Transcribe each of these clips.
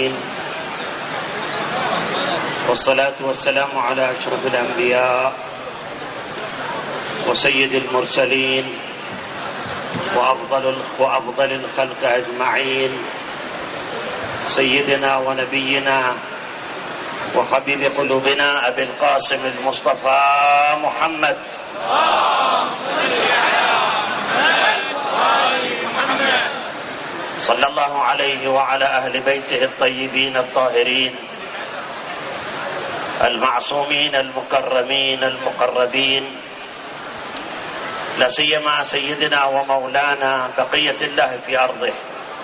والصلاة والسلام على أشرف الأنبياء وسيد المرسلين وأفضل الخلق أجمعين، سيدنا ونبينا وحبيب قلوبنا أبي القاسم المصطفى محمد صلى الله عليه وعلى أهل بيته الطيبين الطاهرين المعصومين المكرمين المقربين، لا سيما سيدنا ومولانا بقية الله في أرضه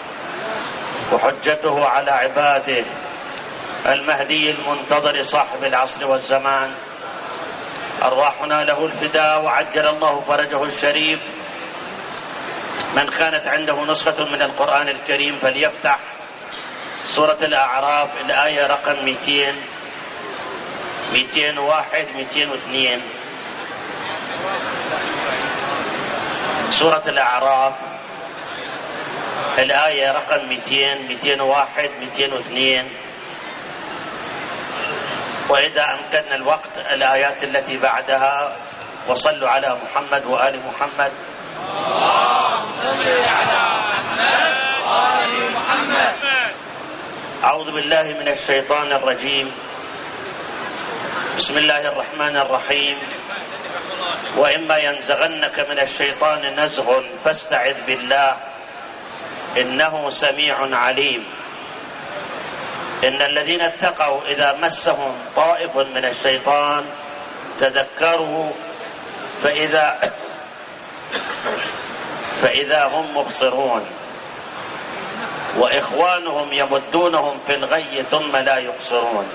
وحجته على عباده المهدي المنتظر صاحب العصر والزمان، أرواحنا له الفداء وعجل الله فرجه الشريف. من كانت عنده نسخة من القرآن الكريم فليفتح سورة الأعراف الآية رقم 200 201 202. سورة الأعراف الآية رقم 200 201 202، وإذا أمكن الوقت الآيات التي بعدها. وصلوا على محمد وآل محمد. اللهم صل على محمد وآل محمد. أعوذ بالله من الشيطان الرجيم. بسم الله الرحمن الرحيم. وإما ينزغنك من الشيطان نزغ فاستعذ بالله إنه سميع عليم. إن الذين اتقوا إذا مسهم طائف من الشيطان تذكروا فإذا هم مبصرون وإخوانهم يمدونهم في الغي ثم لا يقصرون.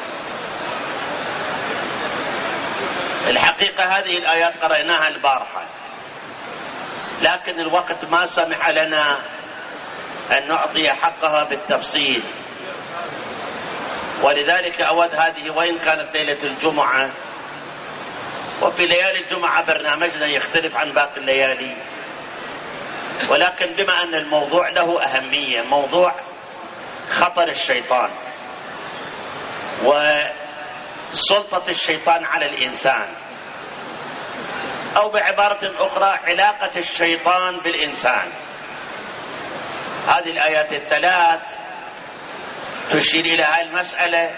الحقيقة هذه الآيات قرأناها البارحة، لكن الوقت ما سمح لنا أن نعطي حقها بالتفصيل، ولذلك أود هذه وإن كانت ليلة الجمعة، وفي ليالي الجمعة برنامجنا يختلف عن باقي الليالي، ولكن بما أن الموضوع له أهمية، موضوع خطر الشيطان وسلطة الشيطان على الإنسان، أو بعبارة أخرى علاقة الشيطان بالإنسان. هذه الآيات الثلاث تشير إلى هذه المسألة.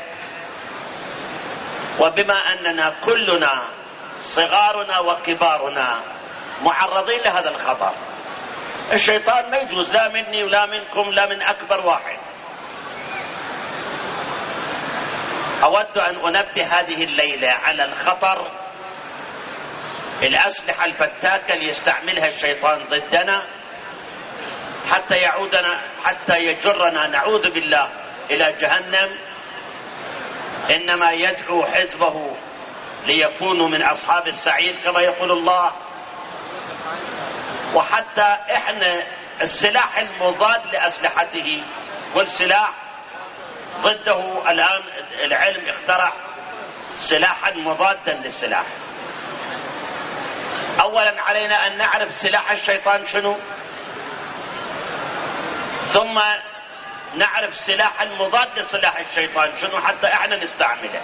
وبما أننا كلنا صغارنا وكبارنا معرضين لهذا الخطر، الشيطان ما يجوز لا مني ولا منكم لا من أكبر واحد. أود أن أنبه هذه الليلة على الخطر، الأسلحة الفتاكة اللي يستعملها الشيطان ضدنا حتى يجرنا نعوذ بالله إلى جهنم. إنما يدعو حزبه ليكونوا من أصحاب السعير كما يقول الله. وحتى إحنا السلاح المضاد لأسلحته، كل سلاح ضده الآن العلم اخترع سلاحا مضادا للسلاح. أولا علينا أن نعرف سلاح الشيطان شنو، ثم نعرف سلاح المضاد لسلاح الشيطان شنو حتى احنا نستعمله.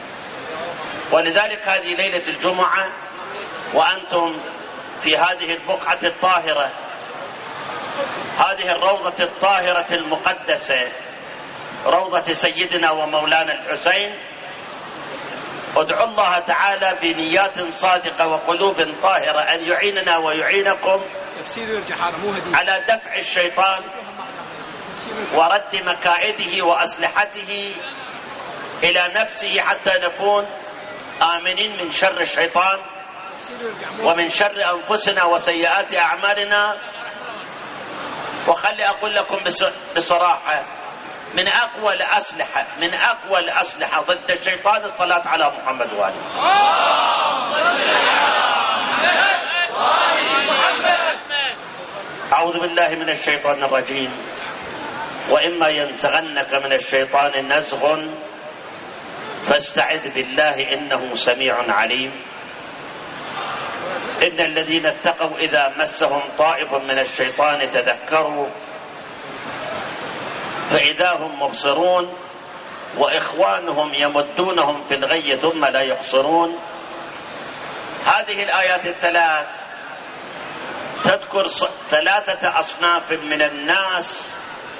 ولذلك هذه ليلة الجمعة وأنتم في هذه البقعة الطاهرة، هذه الروضة الطاهرة المقدسة، روضة سيدنا ومولانا الحسين، ادعوا الله تعالى بنيات صادقة وقلوب طاهرة أن يعيننا ويعينكم على دفع الشيطان ورد مكائده وأسلحته إلى نفسه، حتى نكون آمنين من شر الشيطان ومن شر أنفسنا وسيئات أعمالنا. وخلي أقول لكم بصراحة، من أقوى الأسلحة ضد الشيطان الصلاة على محمد وآله. أعوذ بالله من الشيطان الرجيم. وإما ينزغنك من الشيطان نزغ فاستعذ بالله إنه سميع عليم. إن الذين اتقوا إذا مسهم طائف من الشيطان تذكروا فإذا هم مبصرون وإخوانهم يمدونهم في الغي ثم لا يقصرون. هذه الآيات الثلاث تذكر 3 أصناف من الناس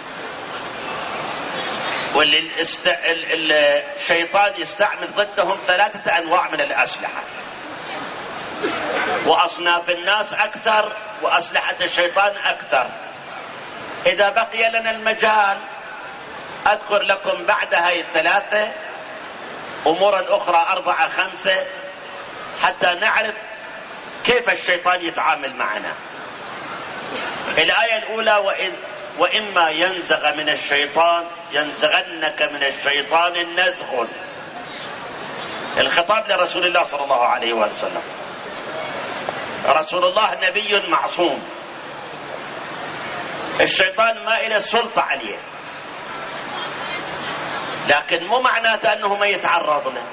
واللي الشيطان يستعمل ضدهم 3 أنواع من الأسلحة، وأصناف الناس أكثر وأسلحة الشيطان أكثر. إذا بقي لنا المجال أذكر لكم بعد هاي 3 أمورا أخرى 4 5 حتى نعرف كيف الشيطان يتعامل معنا. الآية الأولى: وإما ينزغنك من الشيطان النزغ. الخطاب لرسول الله صلى الله عليه وآله وسلم. رسول الله نبي معصوم، الشيطان ما إله السلطة عليه، لكن مو معناته أنه ما يتعرض له.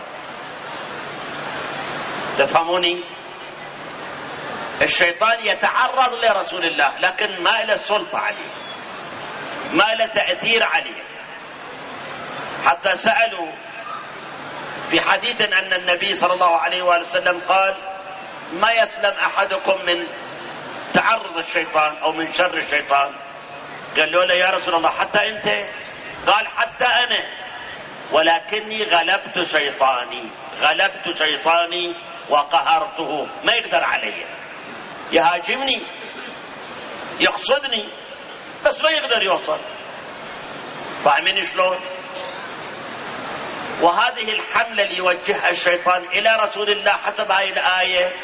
تفهموني؟ الشيطان يتعرض لرسول الله لكن ما إله السلطة عليه، ما له تأثير عليه. حتى سألوا في حديث أن النبي صلى الله عليه وآله وسلم قال: ما يسلم أحدكم من تعرض الشيطان أو من شر الشيطان. قالوا له: يا رسول الله حتى أنت؟ قال: حتى أنا، ولكني غلبت شيطاني وقهرته، ما يقدر علي، يهاجمني يقصدني بس ما يقدر يوصل. فاهمين شلون؟ وهذه الحملة اللي يوجهها الشيطان إلى رسول الله حسب هذه الآية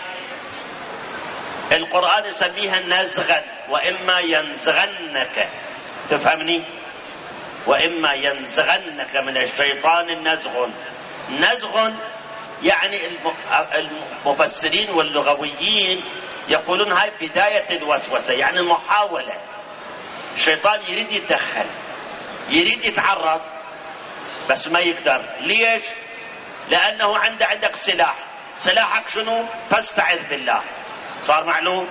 القرآن يسميها نزغا. وإما ينزغنك، تفهمني؟ وإما ينزغنك من الشيطان نزغ يعني المفسرين واللغويين يقولون هاي بداية الوسوسة، يعني محاولة. الشيطان يريد يتدخل، يريد يتعرض بس ما يقدر. ليش؟ لأنه عندك سلاحك شنو؟ فاستعذ بالله. صار معلوم؟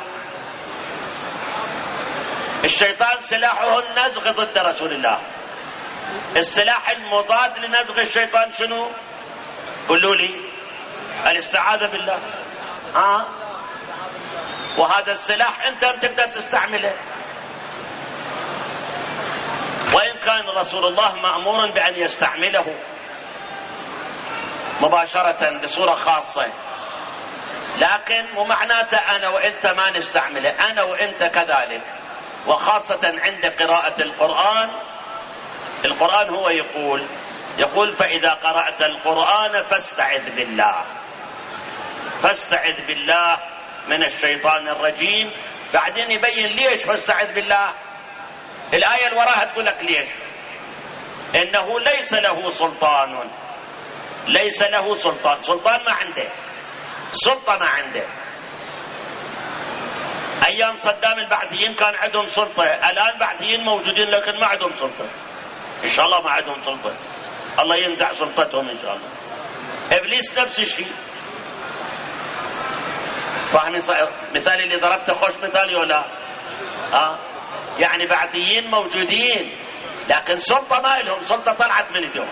الشيطان سلاحه النزغ ضد رسول الله. السلاح المضاد لنزغ الشيطان شنو؟ قولوا لي. الاستعاذة بالله. وهذا السلاح انت ما تقدر تستعمله، وإن كان رسول الله مأمور بأن يستعمله مباشرة بصورة خاصة، لكن مو معناته أنا وإنت ما نستعمله، أنا وإنت كذلك. وخاصة عند قراءة القرآن هو يقول فإذا قرأت القرآن فاستعذ بالله من الشيطان الرجيم. بعدين يبين ليش فاستعذ بالله. الآية اللي وراها تقول لك ليش. إنه ليس له سلطان ما عنده سلطة، ما عنده. أيام صدام البعثيين كان عندهم سلطة، الآن البعثيين موجودين لكن ما عندهم سلطة. إن شاء الله ما عندهم سلطة، الله ينزع سلطتهم إن شاء الله. إبليس نفس الشيء. فاهمين مثالي اللي ضربته؟ خوش مثالي ولا؟ يعني بعثيين موجودين لكن سلطة ما لهم، سلطة طلعت من اليوم.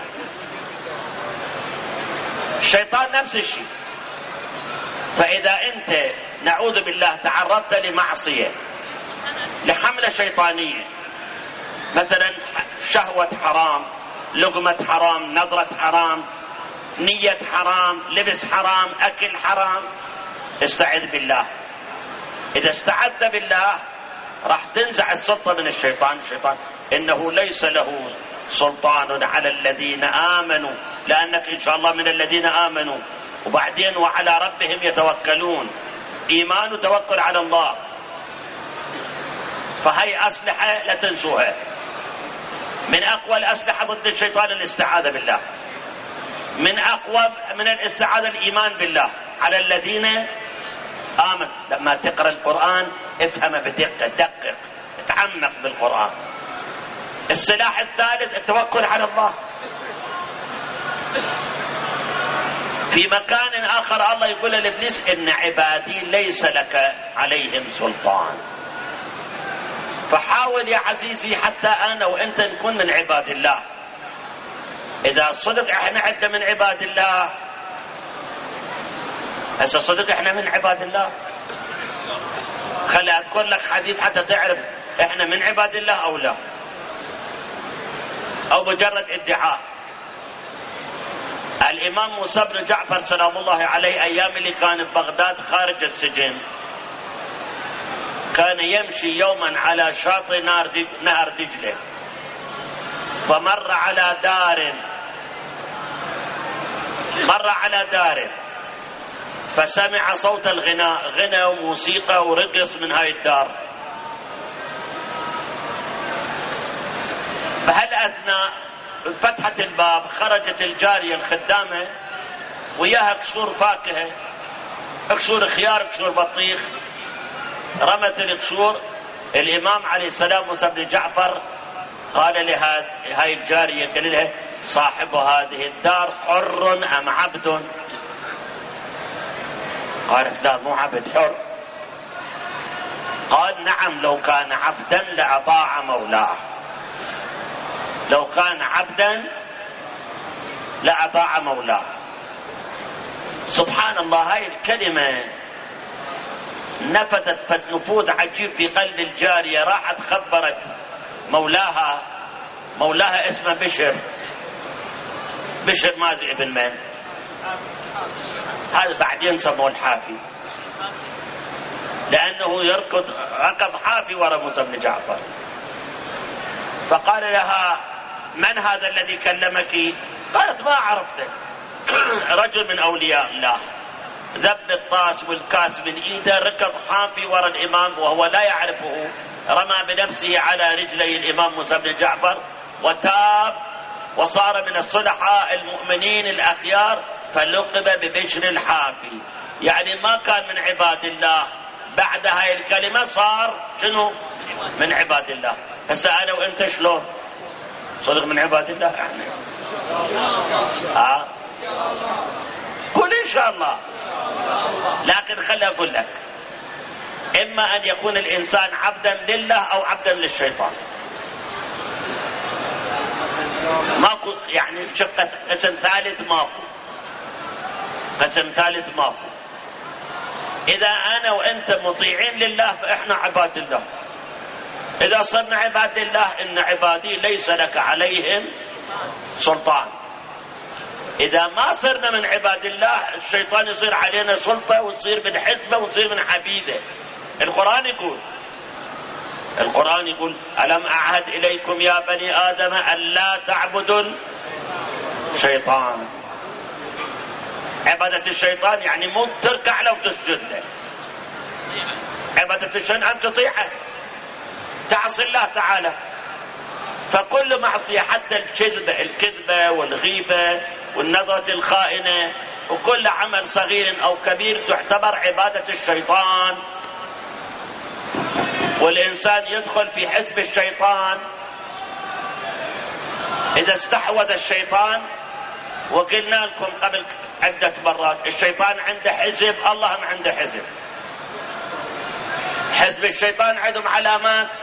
الشيطان نفس الشيء. فإذا أنت نعوذ بالله تعرضت لمعصية، لحملة شيطانية، مثلا شهوة حرام، لقمة حرام، نظرة حرام، نية حرام، لبس حرام، أكل حرام، استعذ بالله. إذا استعذت بالله راح تنزع السلطة من الشيطان. إنه ليس له سلطان على الذين آمنوا، لأنك إن شاء الله من الذين آمنوا. وبعدين وعلى ربهم يتوكلون، إيمان وتوكل على الله. فهي أسلحة لا تنسوها. من أقوى الأسلحة ضد الشيطان الاستعاذة بالله. من أقوى من الاستعاذة الإيمان بالله على الذين آمن. لما تقرأ القرآن افهم بدقة، دقق، اتعمق بالقرآن. السلاح الثالث التوكل على الله. في مكان آخر الله يقول لإبليس إن عبادي ليس لك عليهم سلطان. فحاول يا عزيزي حتى أنا وأنت نكون من عباد الله. إذا صدق إحنا عدنا من عباد الله، هسه صدق إحنا من عباد الله. خلي أذكر لك حديث حتى تعرف إحنا من عباد الله أو لا، أو مجرد ادعاء. الإمام موسى بن جعفر سلام الله عليه أيام اللي كان في بغداد خارج السجن، كان يمشي يوما على شاطئ نهر دجلة، فمر على دار فسمع صوت الغناء، غنى وموسيقى ورقص من هاي الدار. بهالأثناء فتحة الباب، خرجت الجارية الخدامة وياها قشور فاكهة، قشور خيار، قشور بطيخ، رمت القشور. الإمام عليه السلام موسى بن جعفر قال لهاي الجارية، قال لها: صاحب هذه الدار حر أم عبد؟ قالت: لا، مو عبد، حر. قال: نعم، لو كان عبدا لأطاع مولاه، لو كان عبدا لأطاع مولاه. سبحان الله، هاي الكلمة نفذت نفوذ عجيب في قلب الجارية. راحت خبرت مولاها اسمه بشر ما ادري ابن من، هذا بعدين سموه الحافي، لأنه ركض حافي وراء موسى بن جعفر. فقال لها: من هذا الذي كلمك؟ قالت: ما عرفته، رجل من أولياء الله، ذب الطاس والكاس من إيده، ركض حافي وراء الإمام وهو لا يعرفه، رمى بنفسه على رجلي الإمام موسى بن جعفر وتاب وصار من الصلحاء المؤمنين الأخيار، فلقب ببشر الحافي. يعني ما كان من عباد الله، بعد هاي الكلمة صار شنو؟ من عباد الله. هسه أنا وأنت شلون؟ صدق من عباد الله يعني؟ قل إن شاء الله. لكن خلي أقول لك، إما أن يكون الإنسان عبدا لله أو عبدا للشيطان. ماكو يعني شقة قسم ثالث، ماكو قسم ثالث، ماكو. إذا أنا وأنت مطيعين لله فإحنا عباد الله. إذا صرنا عباد الله، إن عبادي ليس لك عليهم سلطان. إذا ما صرنا من عباد الله، الشيطان يصير علينا سلطة ويصير من حزبه ويصير من عبيده. القرآن يقول: ألم أعهد إليكم يا بني آدم ألا تعبدوا الشيطان. عبادة الشيطان يعني مو تركع له وتسجد له، عبادة الشيطان أن تطيعه، تعصي الله تعالى. فكل معصية، حتى الكذبة والغيبة والنظرة الخائنة وكل عمل صغير أو كبير تعتبر عبادة الشيطان، والإنسان يدخل في حزب الشيطان. إذا استحوذ الشيطان، وقلنا لكم قبل عدة مرات، الشيطان عنده حزب، الله ما عنده حزب. حزب الشيطان عندهم علامات،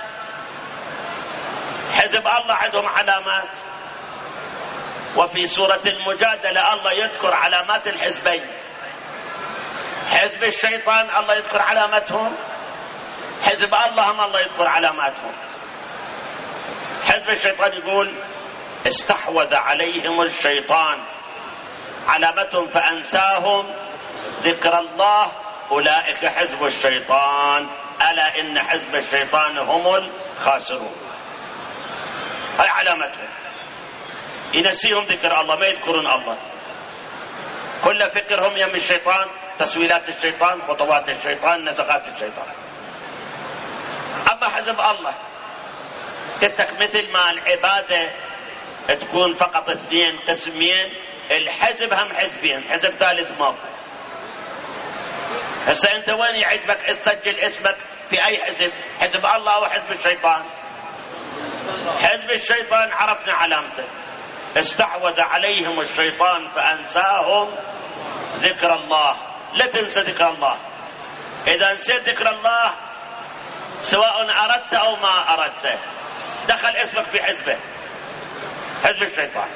حزب الله عندهم علامات. وفي سورة المجادلة الله يذكر علامات الحزبين. حزب الشيطان الله يذكر علامتهم، حزب الله يذكر علاماتهم. حزب الشيطان يقول: استحوذ عليهم الشيطان، علامتهم فأنساهم ذكر الله، أولئك حزب الشيطان، ألا إن حزب الشيطان هم الخاسرون. هاي علامتهم، ينسيهم ذكر الله، ما يذكرون الله، كل فكرهم يم الشيطان، تسويلات الشيطان، خطوات الشيطان، نزغات الشيطان. أما حزب الله، قلت مثل ما العبادة تكون فقط 2 قسمين، الحزب هم حزبين، حزب ثالث ماكو. هسه أنت وين يعجبك تسجل اسمك في أي حزب؟ حزب الله أو حزب الشيطان؟ حزب الشيطان عرفنا علامته، استحوذ عليهم الشيطان فأنساهم ذكر الله. لا تنسى ذكر الله، إذا نسيت ذكر الله سواء أردت أو ما أردت، دخل اسمك في حزبه، حزب الشيطان.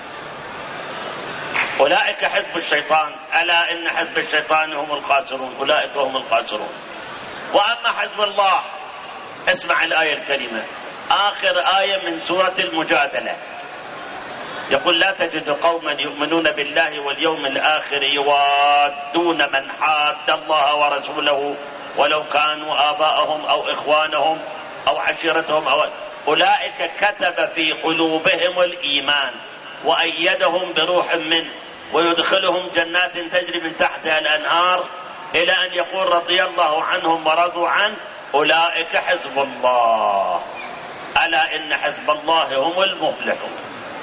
أولئك حزب الشيطان، ألا إن حزب الشيطان هم الخاسرون، أولئك هم الخاسرون. وأما حزب الله، اسمع الآية الكريمة، آخر آية من سورة المجادلة، يقول: لا تجد قوما يؤمنون بالله واليوم الآخر يوادون من حاد الله ورسوله ولو كانوا آباءهم أو إخوانهم أو عشيرتهم أولئك كتب في قلوبهم الإيمان وأيدهم بروح منه ويدخلهم جنات تجري من تحتها الأنهار إلى أن يقول رضي الله عنهم ورضوا عنه أولئك حزب الله، ألا إن حزب الله هم المفلحون.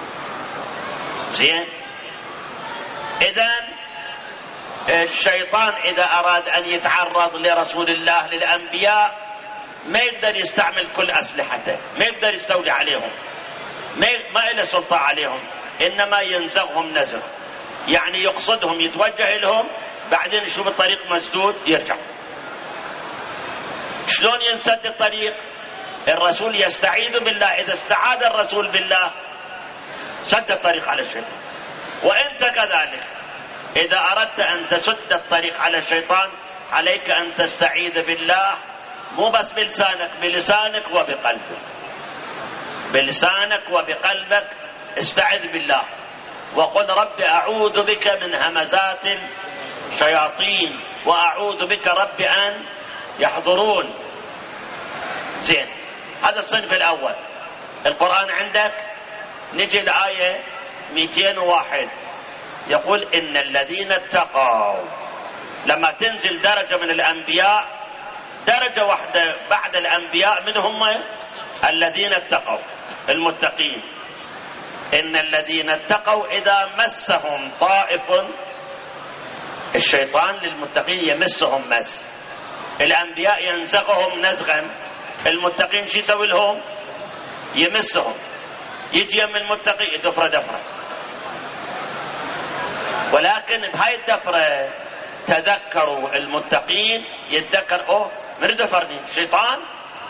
زين؟ إذن الشيطان إذا أراد أن يتعرض لرسول الله للأنبياء ما يقدر يستعمل كل أسلحته، ما يقدر يستولي عليهم، ما له سلطة عليهم، إنما ينزغهم نزغ، يعني يقصدهم، يتوجه لهم، بعدين يشوف الطريق مسدود يرجع. شلون ينسد الطريق؟ الرسول يستعيذ بالله، إذا استعاذ الرسول بالله سد الطريق على الشيطان. وأنت كذلك إذا أردت أن تسد الطريق على الشيطان عليك أن تستعيذ بالله، مو بس بلسانك، بلسانك وبقلبك، بلسانك وبقلبك استعذ بالله وقل: رب أعوذ بك من همزات الشياطين وأعوذ بك رب أن يحضرون. زين، هذا الصنف الأول. القرآن عندك، نجي الآية 201 يقول: إن الذين اتقوا، لما تنزل درجة من الأنبياء، درجة واحدة بعد الأنبياء من هم الذين اتقوا، المتقين. إن الذين اتقوا إذا مسهم طائف، الشيطان للمتقين يمسهم مس، الأنبياء ينزغهم نزغا، المتقين شو يسوي لهم؟ يمسهم. يجي من المتقي دفرة دفرة، ولكن بهاي الدفرة تذكروا المتقين، يتذكر من دفرني الشيطان،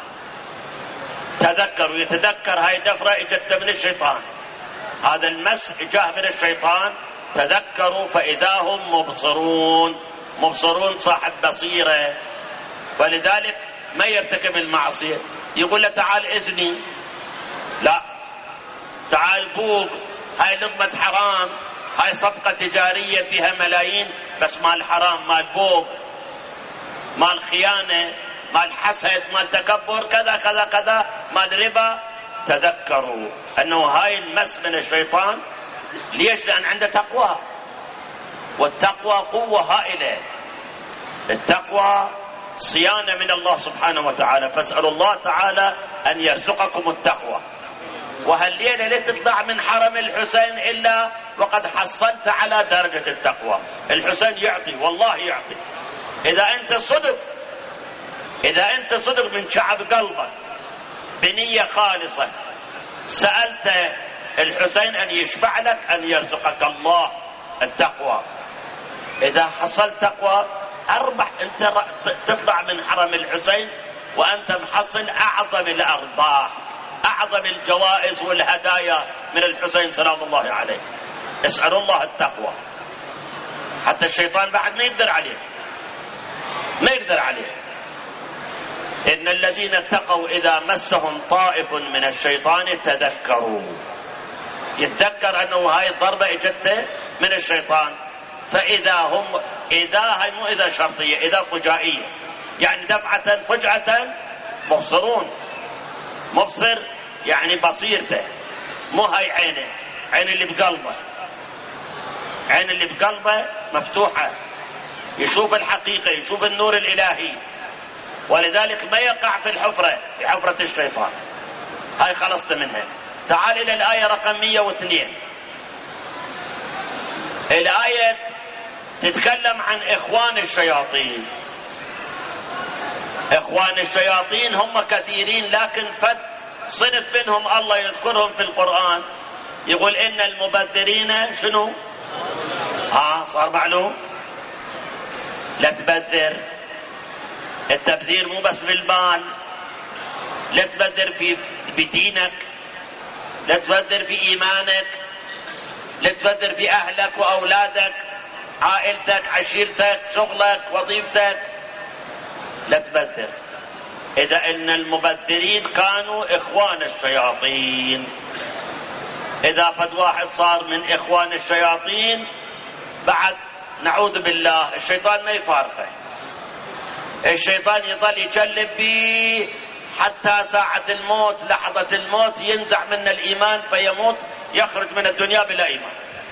تذكروا يتذكر هاي الدفرة اجت من الشيطان، هذا المس اجاه من الشيطان، تذكروا فإذا هم مبصرون. مبصرون صاحب بصيرة، ولذلك ما يرتكب المعصية. يقول له: تعال إذني، لا، تعال بوق، هاي لقمة حرام، هاي صفقة تجارية فيها ملايين، بس مال حرام، مال بوق، مال خيانة، مال حسد، مال تكبر، كذا كذا كذا، مال ربا. تذكروا أنه هاي المس من الشيطان. ليش؟ لأن عنده تقوى، والتقوى قوة هائلة. التقوى صيانة من الله سبحانه وتعالى، فاسألوا الله تعالى أن يرزقكم التقوى. وهالليلة لا تطلع من حرم الحسين إلا وقد حصلت على درجة التقوى. الحسين يعطي، والله يعطي، إذا أنت صدق من شعب قلبك بنية خالصة، سألت الحسين أن يشفع لك، أن يرزقك الله التقوى. إذا حصلت تقوى أربح، أنت تطلع من حرم الحسين وأنت محصل أعظم الأرباح، أعظم الجوائز والهدايا من الحسين سلام الله عليه. اسأل الله التقوى، حتى الشيطان بعد ما يقدر عليه، ما يقدر عليه. إن الذين اتقوا إذا مسهم طائف من الشيطان تذكروا، يتذكر أنه هاي الضربة اجته من الشيطان، فإذا هم، إذا هاي مو إذا شرطية، إذا فجائية، يعني دفعة فجأة مبصرون. مبصر يعني بصيرته، مو هاي عينه، عين اللي بقلبه، عين اللي بقلبه مفتوحة، يشوف الحقيقة، يشوف النور الإلهي، ولذلك ما يقع في الحفرة، في حفرة الشيطان. هاي خلصت منها. تعال إلى الآية رقم 102. الآية تتكلم عن إخوان الشياطين. إخوان الشياطين هم كثيرين، لكن صنف منهم الله يذكرهم في القرآن، يقول: إن المبذرين شنو؟ صار معلوم. لا تبذر. التبذير مو بس بالمال، لا تبذر بدينك، لا تبذر في إيمانك، لا تبذر في أهلك وأولادك، عائلتك، عشيرتك، شغلك، وظيفتك، لا تبذر. إذا إن المبذرين كانوا إخوان الشياطين، إذا فد واحد صار من إخوان الشياطين بعد نعوذ بالله الشيطان ما يفارقه، الشيطان يظل يجلب به حتى ساعة الموت، لحظة الموت ينزع من الإيمان فيموت، يخرج من الدنيا بلا إيمان.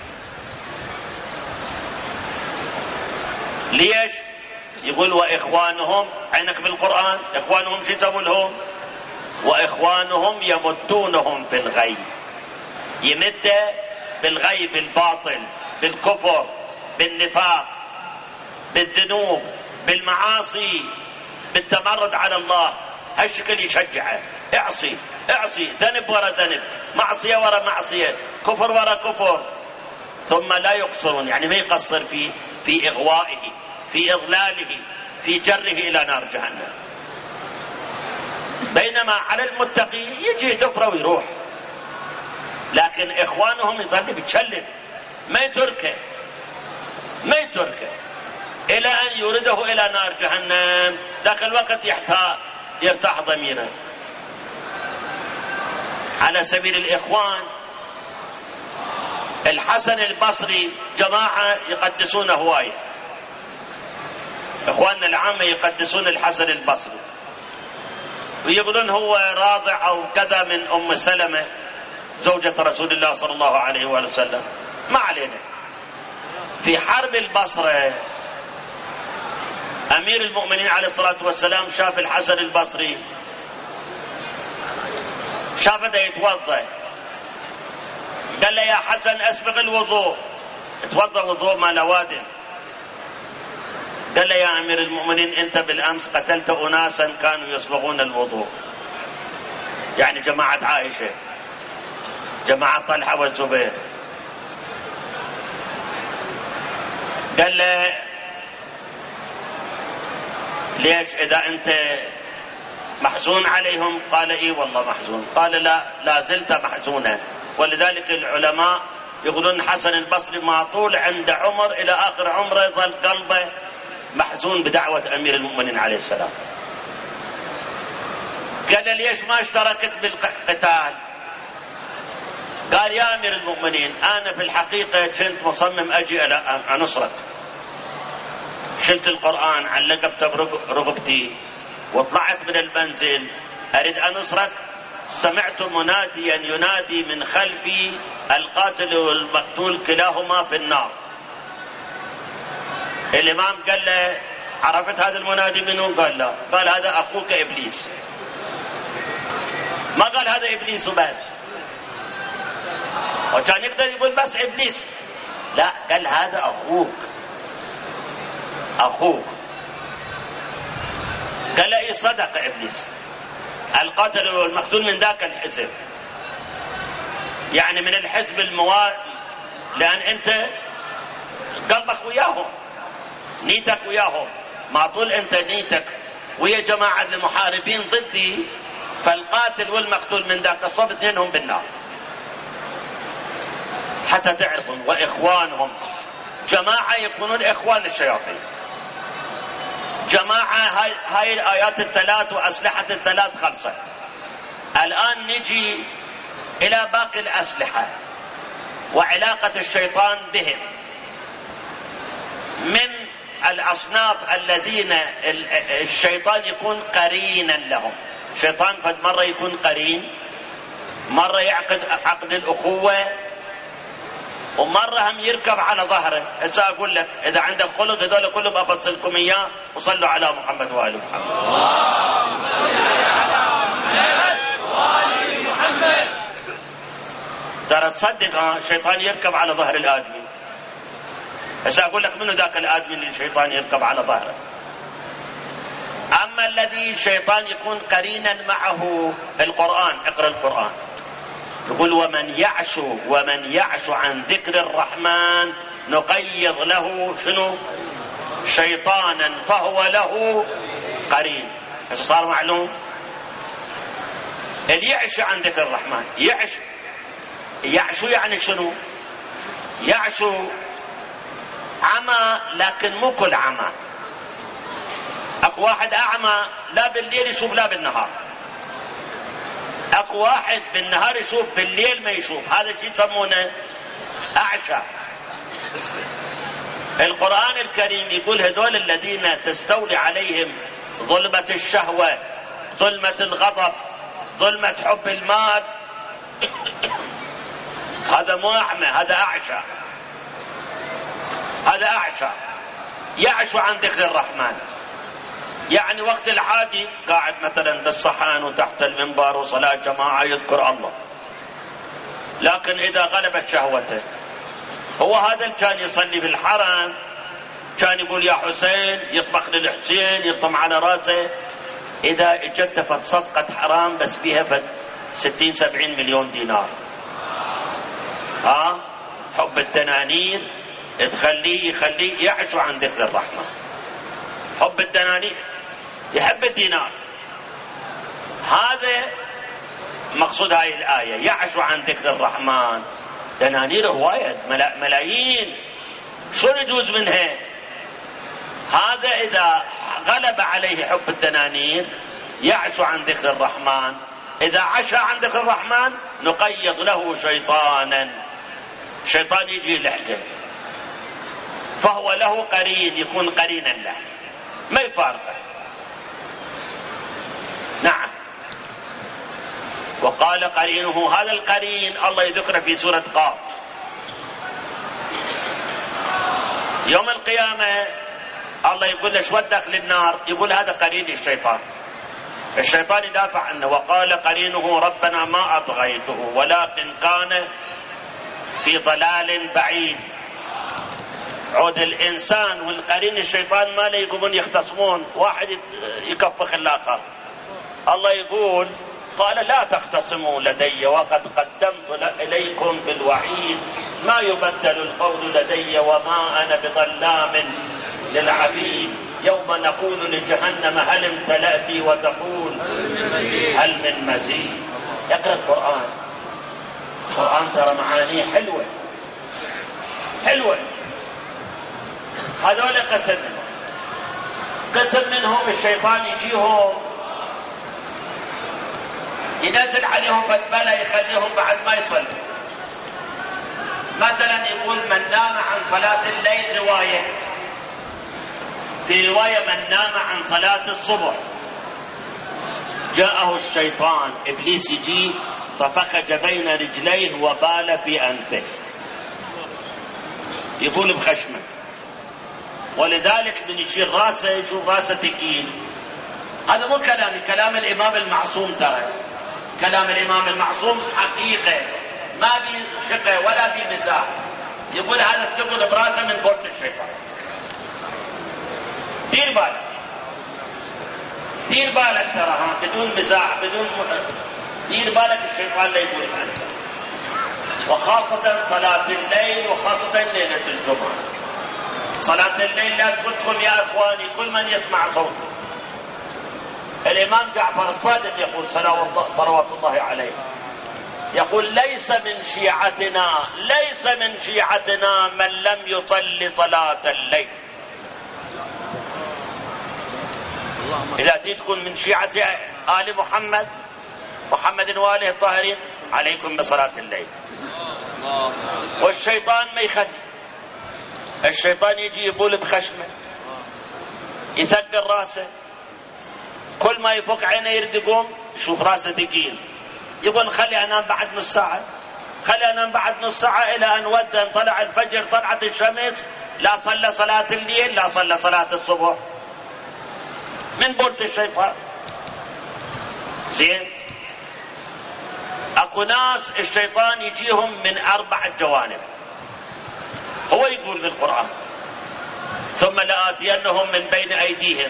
ليش؟ يقول وإخوانهم، عينك بالقرآن، إخوانهم شو يسووا لهم؟ وإخوانهم يمدونهم في الغي، يمد بالغي، بالباطل، بالكفر، بالنفاق، بالذنوب، بالمعاصي، بالتمرد على الله، هالشكل يشجعه، اعصي اعصي، ذنب ورا ذنب، معصية ورا معصية، كفر ورا كفر، ثم لا يقصرون، يعني ما يقصر في إغوائه، في إضلاله، في جره إلى نار جهنم. بينما على المتقي يجي دفرة ويروح، لكن إخوانهم يظل بيتشلب، ما يتركه إلى أن يورده إلى نار جهنم. ذاك الوقت يرتاح ضميره. على سبيل الإخوان، الحسن البصري جماعة يقدسون هواية، إخواننا العامة يقدسون الحسن البصري ويقولون هو راضع أو كذا من أم سلمة زوجة رسول الله صلى الله عليه وآله وسلم. ما علينا. في حرب البصرة أمير المؤمنين عليه الصلاة والسلام شاف الحسن البصري، شافه يتوضأ، قال له يا حسن أسبغ الوضوء، اتوضأ وضوء ما لوادم. قال له يا أمير المؤمنين أنت بالأمس قتلت أناسا كانوا يصبغون الوضوء، يعني جماعة عائشة، جماعة طلحة والزبير. قال له ليش إذا أنت محزون عليهم؟ قال إيه والله محزون. قال لا زلت محزونا. ولذلك العلماء يقولون حسن البصري ما طول عند عمر إلى آخر عمره ظل قلبه محزون بدعوة أمير المؤمنين عليه السلام. قال ليش ما اشتركت بالقتال؟ قال يا أمير المؤمنين أنا في الحقيقة كنت مصمم أجي أنصرك، شلت القرآن علقته برقبتي وطلعت من المنزل أريد أنصرك، سمعت مناديا ينادي من خلفي القاتل والمقتول كلاهما في النار. الإمام قال له عرفت هذا المنادي منه؟ قال لا. قال هذا أخوك إبليس. ما قال هذا إبليس وبس، وكان يقدر يقول بس إبليس، لا قال هذا أخوك. قال إيه صدق إبليس، القاتل والمقتول من ذاك الحزب، يعني من الحزب لأن أنت قلبك وياهم، نيتك وياهم، ما طول أنت نيتك ويا جماعة المحاربين ضدي، فالقاتل والمقتول من ذاك الصوب اثنينهم بالنار. حتى تعرفون وإخوانهم جماعة يكونون إخوان الشياطين، جماعة. هاي الآيات الثلاث وأسلحة الثلاث خلصت. الآن نجي إلى باقي الأسلحة وعلاقة الشيطان بهم. من الأصناف الذين الشيطان يكون قرينا لهم، الشيطان فد مرة يكون قرين، مرة يعقد عقد الأخوة، ومرة هم يركب على ظهره. هسه أقول لك إذا عندك خلق هذول كلهم أفصلكم إياه، وصلوا على محمد وآل محمد. اللهم صل على محمد وآل محمد. ترى تصدق الشيطان يركب على ظهر الآدمي. هسه أقول لك منو ذاك الآدمي اللي الشيطان يركب على ظهره. أما الذي الشيطان يكون قرينا معه القرآن، اقرأ القرآن، يقول ومن يعش عن ذكر الرحمن نقيض له شنو؟ شيطانا فهو له قرين. هسه صار معلوم اللي يعشو عن ذكر الرحمن. يعشو يعني شنو؟ يعشو عمى، لكن مو كل عمى. اكو واحد اعمى لا بالليل يشوف لا بالنهار، اكو واحد بالنهار يشوف بالليل ما يشوف، هذا شيء يسمونه اعشى. القرآن الكريم يقول هذول الذين تستولي عليهم ظلمة الشهوة، ظلمة الغضب، ظلمة حب المال، هذا مو أعمى، هذا أعشى، هذا أعشى. يعشو عن ذكر الرحمن، يعني وقت العادي قاعد مثلا بالصحن وتحت المنبر وصلاة جماعة يذكر الله، لكن إذا غلبت شهوته، هو هذا اللي كان يصلي بالحرم كان يقول يا حسين، يطبخ للحسين، يطم على راسه. إذا اجتفت صفقة حرام بس فيها 60-70 مليون دينار، حب الدنانير يخليه يعشو عن ذكر الرحمن. حب الدنانير، يحب الدينار. هذا مقصود هاي الآية، يعشو عن ذكر الرحمن. دنانير هواية، ملايين، شو يجوز منها؟ هذا إذا غلب عليه حب الدنانير يعشو عن ذكر الرحمن. إذا عشى عن ذكر الرحمن نقيض له شيطانا، شيطان يجي يلحقه، فهو له قرين، يكون قرينا له ما يفارقه. نعم. وقال قرينه، هذا القرين الله يذكره في سورة قاف. يوم القيامة الله يقول له شو ودك للنار؟ يقول هذا قرين الشيطان. الشيطان يدافع عنه. وقال قرينه ربنا ما أطغيته ولكن كان في ضلال بعيد. عود الإنسان والقرين الشيطان ما لا يقومون يختصمون، واحد يكفخ الآخر. الله يقول قال لا تختصموا لدي وقد قدمت إليكم بالوعيد ما يبدل القول لدي وما أنا بظلام للعبيد. يوم نقول لجهنم هل امتلأت وتقول هل من مزيد. اقرأ القرآن، القرآن ترى معانيه حلوة حلوة. هذول قسم منهم الشيطان يجيهم ينزل عليهم فتبلة يخليهم بعد ما يصلي. مثلا يقول من نام عن صلاة الليل، رواية في رواية من نام عن صلاة الصبح جاءه الشيطان، إبليس يجي ففخج بين رجليه وبال في أنفه، يقول بخشمه. ولذلك من يشير راسه يشوف راسه ثقيل. هذا مو كلامي، كلام الإمام المعصوم. ترى كلام الإمام المعصوم حقيقة، ما بي شقة ولا بي مزاح. يقول هذا الثقل براسه من بورت الشيطان. دير بالك، دير بالك ترى، بدون مزاح بدون دير بالك الشيطان لا يقول عنك. وخاصة صلاة الليل، وخاصة ليلة الجمعة. صلاة الليل لا تفوتكم يا إخواني، كل من يسمع صوته. الإمام جعفر الصادق يقول صلوات الله عليه، يقول ليس من شيعتنا من لم يصلي صلاة الليل. إذا تكون من شيعة آل محمد وآله الطاهرين عليكم بصلاة الليل. والشيطان ما يخلي، الشيطان يجي يقول بخشمه، يثقل راسه، كل ما يفك عينه يرد يقوم يشوف راسه ثقيل، يقول خلي انام بعد نص ساعه، خلي انام بعد نص ساعه، الى ان ودن طلع الفجر، طلعت الشمس، لا صلى صلاه الليل لا صلى صلاه الصبح، من بولت الشيطان. زين. اكو ناس الشيطان يجيهم من 4 جوانب. هو يقول بالقرآن ثم لآتينهم من بين أيديهم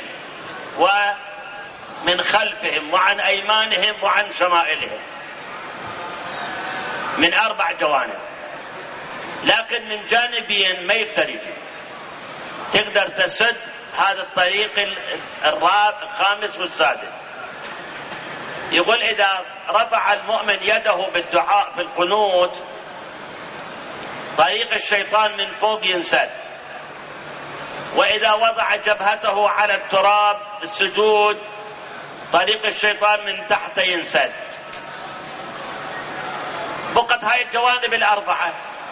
ومن خلفهم وعن أيمانهم وعن شمائلهم، من 4 جوانب. لكن من جانبين ما يقدر يجي. تقدر تسد هذا الطريق الخامس والسادس. يقول إذا رفع المؤمن يده بالدعاء في القنوت طريق الشيطان من فوق ينسد، وإذا وضع جبهته على التراب في السجود طريق الشيطان من تحت ينسد. بقت هاي الجوانب الأربعة،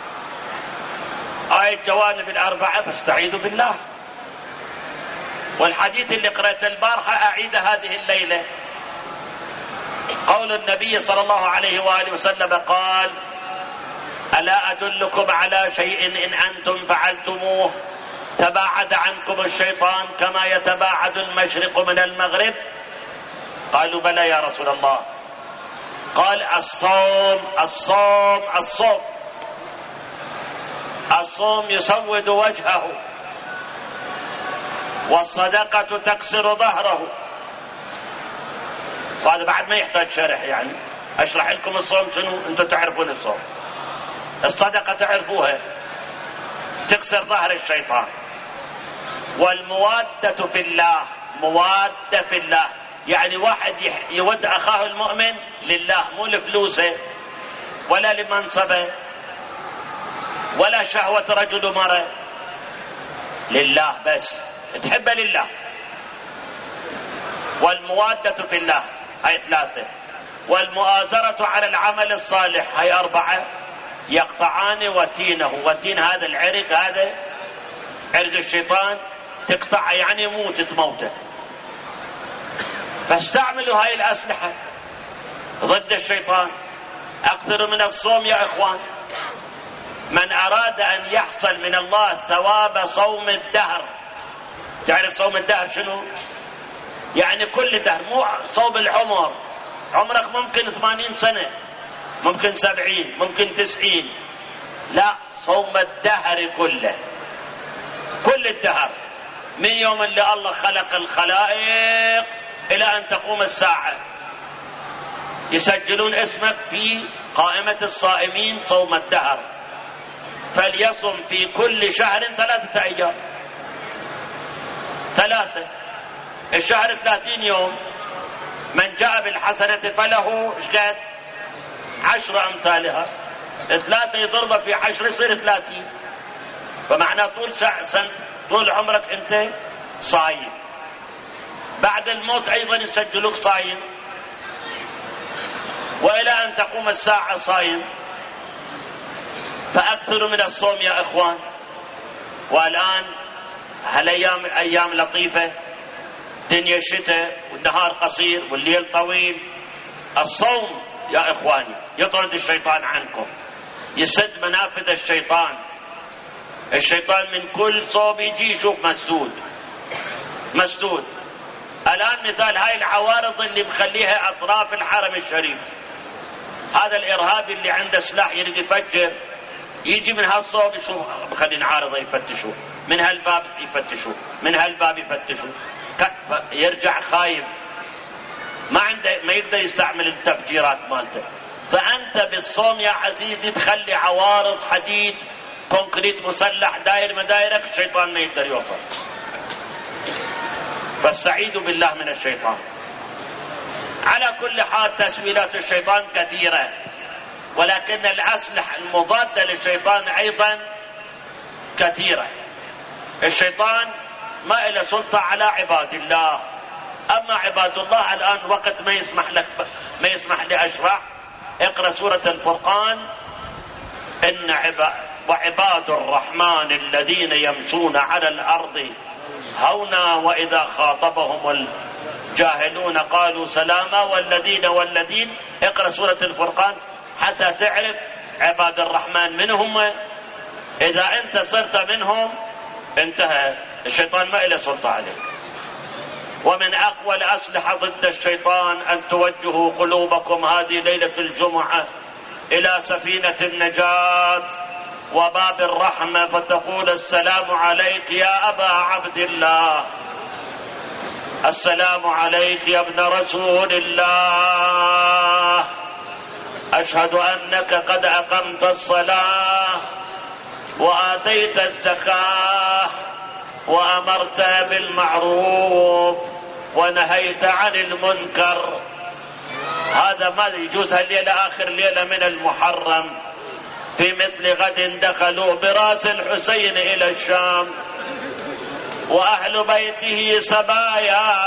هاي الجوانب الأربعة، فاستعيذوا بالله. والحديث اللي قرأت البارحة أعيد هذه الليلة، قول النبي صلى الله عليه وآله وسلم قال: ألا أدلكم على شيء إن أنتم فعلتموه تباعد عنكم الشيطان كما يتباعد المشرق من المغرب؟ قالوا: بلى يا رسول الله. قال: الصوم الصوم الصوم. الصوم يسود وجهه، والصدقة تكسر ظهره. وهذا بعد ما يحتاج شرح، يعني أشرح لكم الصوم شنو، أنتم تعرفون الصوم. الصدقة تعرفوها، تكسر ظهر الشيطان. والموادة في الله، موادة في الله يعني واحد يود أخاه المؤمن لله، مو لفلوسه ولا لمنصبه ولا شهوة رجل ومرأة، لله بس، تحب لله. والموادة في الله هاي 3. والمؤازرة على العمل الصالح هاي 4. يقطعان وتينه. وتين هذا العرق، هذا عرق الشيطان، تقطع يعني يموت، تموته. فاستعملوا هاي الأسلحة ضد الشيطان. أكثر من الصوم يا إخوان. من أراد أن يحصل من الله ثواب صوم الدهر، تعرف صوم الدهر شنو؟ يعني كل دهر، مو صوم العمر. عمرك ممكن 80 سنة، ممكن 70، ممكن 90، لا، صوم الدهر كله، كل الدهر، من يوم اللي الله خلق الخلائق إلى أن تقوم الساعة. يسجلون اسمك في قائمة الصائمين صوم الدهر. فليصم في كل شهر 3 أيام، 3. الشهر 30 يوم. من جاء بالحسنة فله شقد 10 أمثالها. 3 يضربها في 10 يصير 30. فمعنى طول عمرك أنت صايم. بعد الموت أيضا يسجلوك صايم، وإلى أن تقوم الساعة صايم. فأكثروا من الصوم يا إخوان. والآن هالأيام أيام لطيفة، دنيا الشتاء والنهار قصير والليل طويل. الصوم يا إخواني يطرد الشيطان عنكم، يسد منافذ الشيطان. الشيطان من كل صوب يجي يشوف مسدود. الآن مثال هاي العوارض اللي مخليها أطراف الحرم الشريف، هذا الإرهابي اللي عنده سلاح يريد يفجر، يجي من هالصوب يشوف مخلين عارضة يفتشوه، من هالباب يفتشوه، من هالباب يفتشوه، يرجع خايب، ما يقدر يستعمل التفجيرات مالته. فأنت بالصوم يا عزيزي تخلي عوارض حديد كونكريت مسلح داير مدايرك، الشيطان ما يقدر يوصل. فاستعيذوا بالله من الشيطان. على كل حال تسويلات الشيطان كثيرة، ولكن الأسلحة المضادة للشيطان أيضا كثيرة. الشيطان ما له سلطة على عباد الله. أما عباد الله الآن وقت ما يسمح لي أشرح. اقرأ سورة الفرقان. وعباد الرحمن الذين يمشون على الأرض هونا وإذا خاطبهم الجاهلون قالوا سلاما والذين. اقرأ سورة الفرقان حتى تعرف عباد الرحمن من هم. إذا أنت صرت منهم انتهى، الشيطان ما له سلطة عليك. ومن أقوى الأسلحة ضد الشيطان أن توجهوا قلوبكم هذه ليلة الجمعة إلى سفينة النجاة وباب الرحمة، فتقول: السلام عليك يا أبا عبد الله، السلام عليك يا ابن رسول الله، أشهد أنك قد أقمت الصلاة وآتيت الزكاة وأمرت بالمعروف ونهيت عن المنكر هذا ما يجوز هالليلة آخر ليلة من المحرم. في مثل غد دخلوا براس الحسين إلى الشام وأهل بيته سبايا،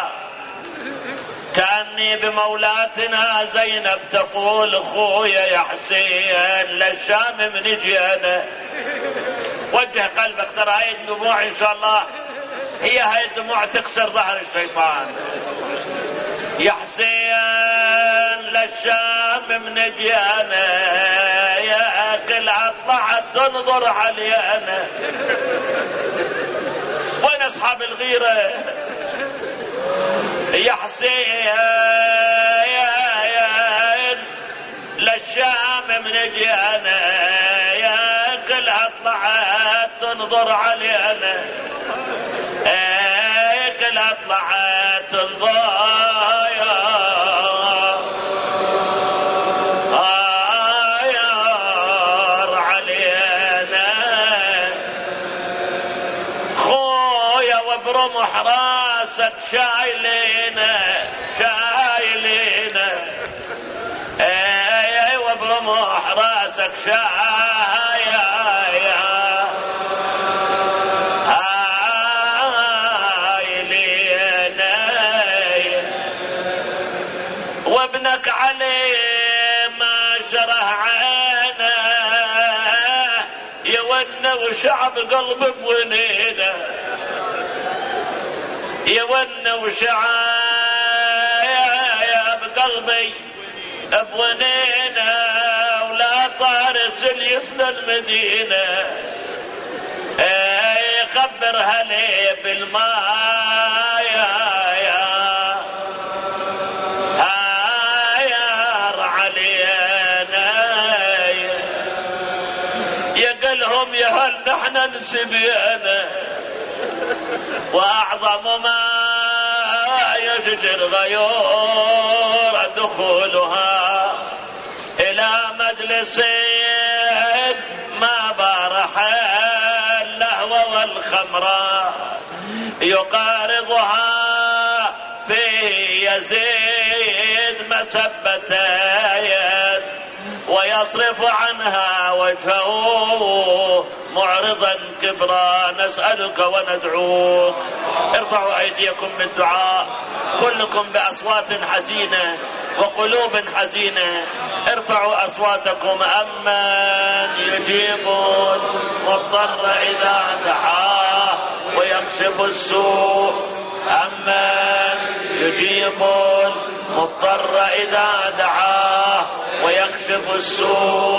كأني بمولاتنا زينب تقول خويا يا حسين للشام منجي أنا. وجه قلبك، ترى هاي الدموع إن شاء الله هي هاي الدموع تكسر ظهر الشيطان. يا حسين للشام منجي أنا، يا كل طلعت تنظر علي أنا. وين أصحاب الغيرة؟ يا حسين للشام منجي أنا، يا كل طلعت تنظر علي أنا، كل طلعت تنظر برمح راسك شايلينا شايلينا، ايوه برمح راسك شايلينا، وابنك علي ما شره عينه، يونا وشعب قلب بونينا، يونا وشعايا بقلبي بونينا، ولا طارس اليسنى المدينة، خبر هلي بالمايا هاير علينا، يقلهم يا هل نحن نسبينا، وأعظم ما يجدر غيور دخولها إلى مجلس ما بارح اللهو والخمرة، يقارضها في يزيد مسبتين، ويصرف عنها وجهه معرضا كبرا. نسألك وندعوك، ارفعوا أيديكم بالدعاء كلكم بأصوات حزينة وقلوب حزينة. ارفعوا أصواتكم. أمن يجيب المضطر إذا دعاه ويكشف السوء، أمن يجيب المضطر إذا دعاه ويكشف السوء،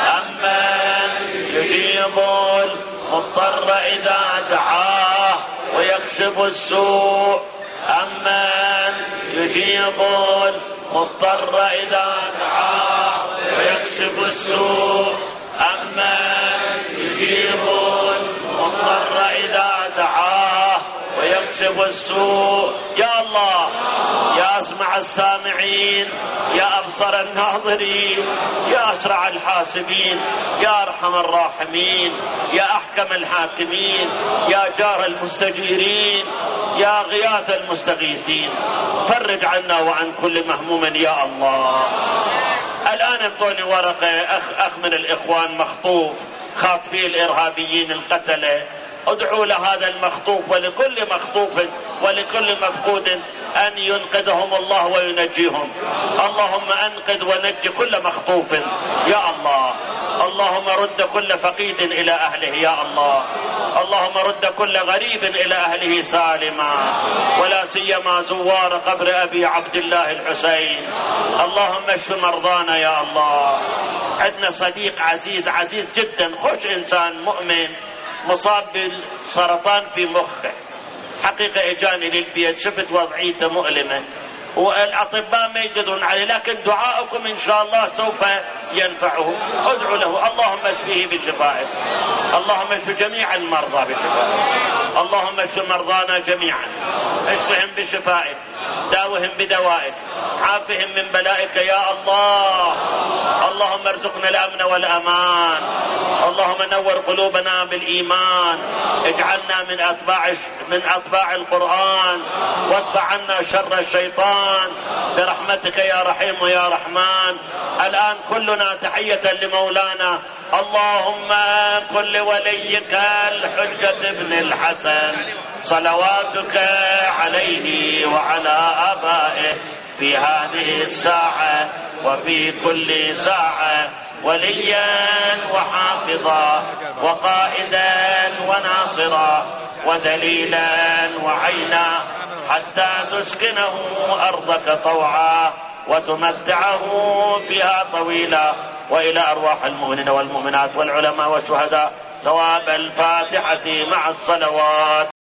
أمن يجيب المضطر إذا دعاه ويكشف السوء، أمن يجيب المضطر إذا دعاه ويكشف السوء، أمن يجيب المضطر إذا دعاه ويكشف السوء. يا الله، يا أسمع السامعين، يا أبصر الناظرين، يا أسرع الحاسبين، يا أرحم الراحمين، يا أحكم الحاكمين، يا جار المستجيرين، يا غياث المستغيثين، فرج عنا وعن كل مهموم يا الله. الآن انطوني ورقة، أخ من الإخوان مخطوف، خاطفي الإرهابيين القتلة، ادعوا لهذا المخطوف ولكل مخطوف ولكل مفقود أن ينقذهم الله وينجيهم. اللهم أنقذ ونجي كل مخطوف يا الله. اللهم رد كل فقيد إلى أهله يا الله. اللهم رد كل غريب إلى أهله سالما، ولا سيما زوار قبر أبي عبد الله الحسين. اللهم اشف مرضانا يا الله. عندنا صديق عزيز جدا، خوش إنسان مؤمن، مصاب بالسرطان في مخه. حقيقة اجاني للبيت، شفت وضعيته مؤلمة والأطباء ما يقدرون عليه، لكن دعاؤكم إن شاء الله سوف ينفعه. ادعوا له. اللهم اشفيه بشفائك، اللهم اشف جميع المرضى بشفائك، اللهم اشف مرضانا جميعا، اشفهم بشفائك، داوهم بدوائك، حافهم من بلائك يا الله. اللهم ارزقنا الأمن والأمان. اللهم نور قلوبنا بالإيمان. اجعلنا من أتباع القرآن، وادفع عنا شر الشيطان برحمتك يا رحيم يا رحمن. الآن كلنا تحية لمولانا. اللهم كن لوليك الحجة بن الحسن صلواتك عليه وعلى آبائه في هذه الساعة وفي كل ساعة وليا وحافظا وقائدا وناصرا ودليلا وعينا، حتى تسكنه أرضك طوعا وتمتعه فيها طويلا. وإلى أرواح المؤمنين والمؤمنات والعلماء والشهداء ثواب الفاتحة مع الصلوات.